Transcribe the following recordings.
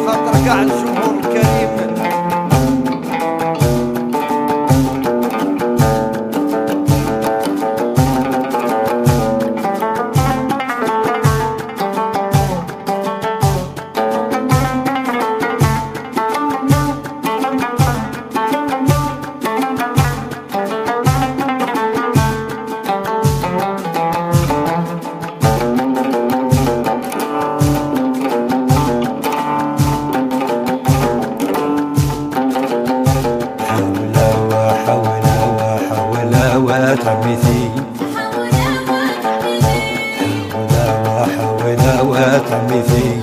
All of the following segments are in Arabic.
خاطر كاع الجمهور الكريم. وتعمثي حاولا وتعمثي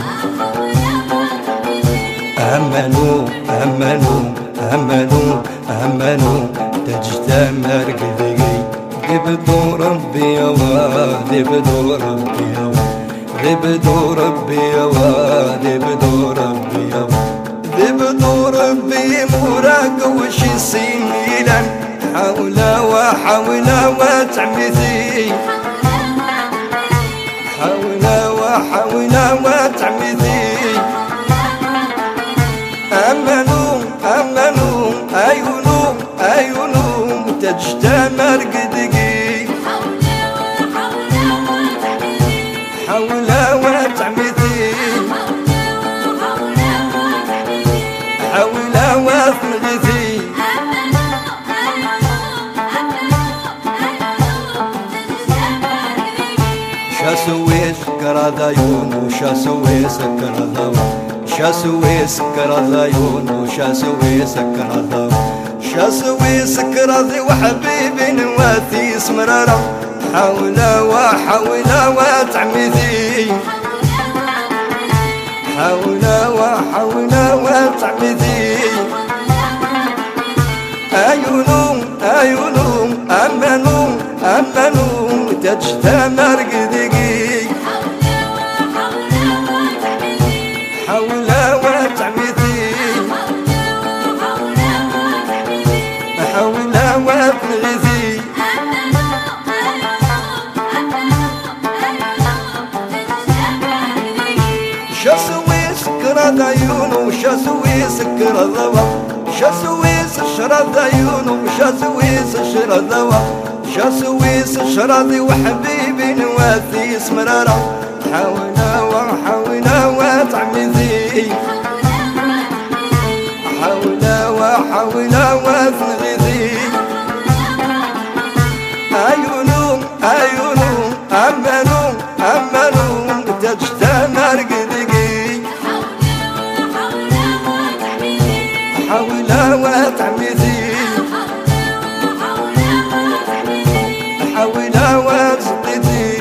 أمنوا أمنوا أمنوا أمنوا تجتمع قدقي ذبدو ربي يوا ذبدو ربي يوا ذبدو ربي يوا ذبدو ربي يوا ذبدو ربي موراق وشي سنيلا حاولا وحاولا وتعمثي حاولا وحاولا وتعمثي أمنوا أمنوا أيونوا أيونوا تجتمع قدقي حاولا وتعمثي حاولا وتنغثي شاسوي سكر ذايون وشاسوي سكر ذاو شاسوي سكر ذايون وشاسوي سكر ذاو شاسوي سكر ذي وحبيبي نواثي سمرارة حاولا وحاولا وتعمثي حاولا وحاولا وتعمثي أيونو أيونو أمنوا أمنوا تجتمع قدقي حاولا وتعمثي حاولا وتنغثي شاسوي سكر عيون وشاسوي سكر الضوء شاسوي سشرد عيون وشاسوي سشرد الضوء شاسوي سشرد وحبيبي نواثي سمرارة حاولا وحاولا وتعمثي حاولا وحاولا وتنغثي أيونو أيونو أمنوا أمنوا تجتمع قدقي حاولا وتعمثي حاولا وتزقدي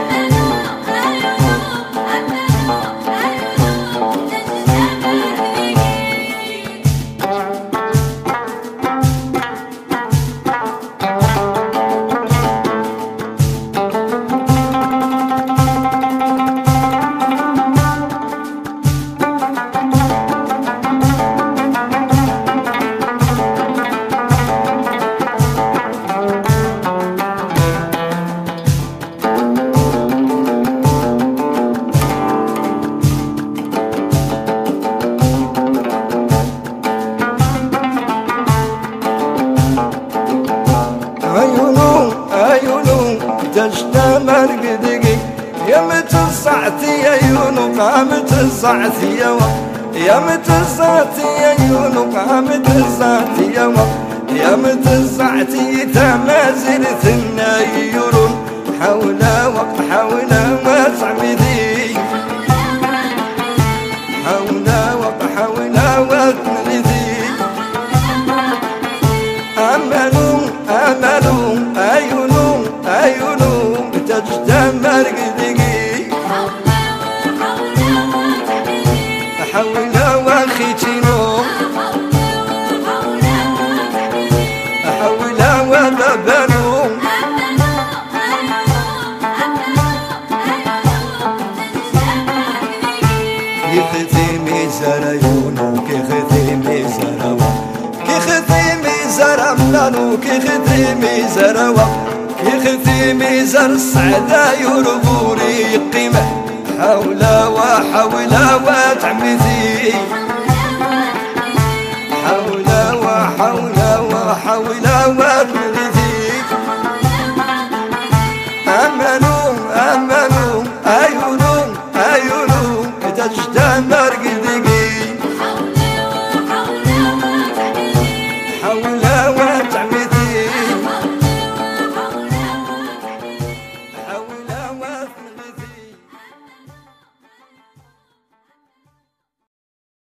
تجتمع قدقي يا متصعتي يا يونو قامت الصعتي يا متصعتي يا يونو قامت الصعتي يا متصعتي تمازل ثنايرون حولا وقت حولا وتعمدي حولا وقت حولا وتنغذي أملوا أملوا أيونو أيونو تجتمع قدقي حولا وخيتينو حولا وبابانو كيختيمي زرايونو كيختيمي زراوا كيختيمي زرملانو كيختيمي زراوا كيختيمي زر السعدا يربوري قيمة حول وحول وتعمثي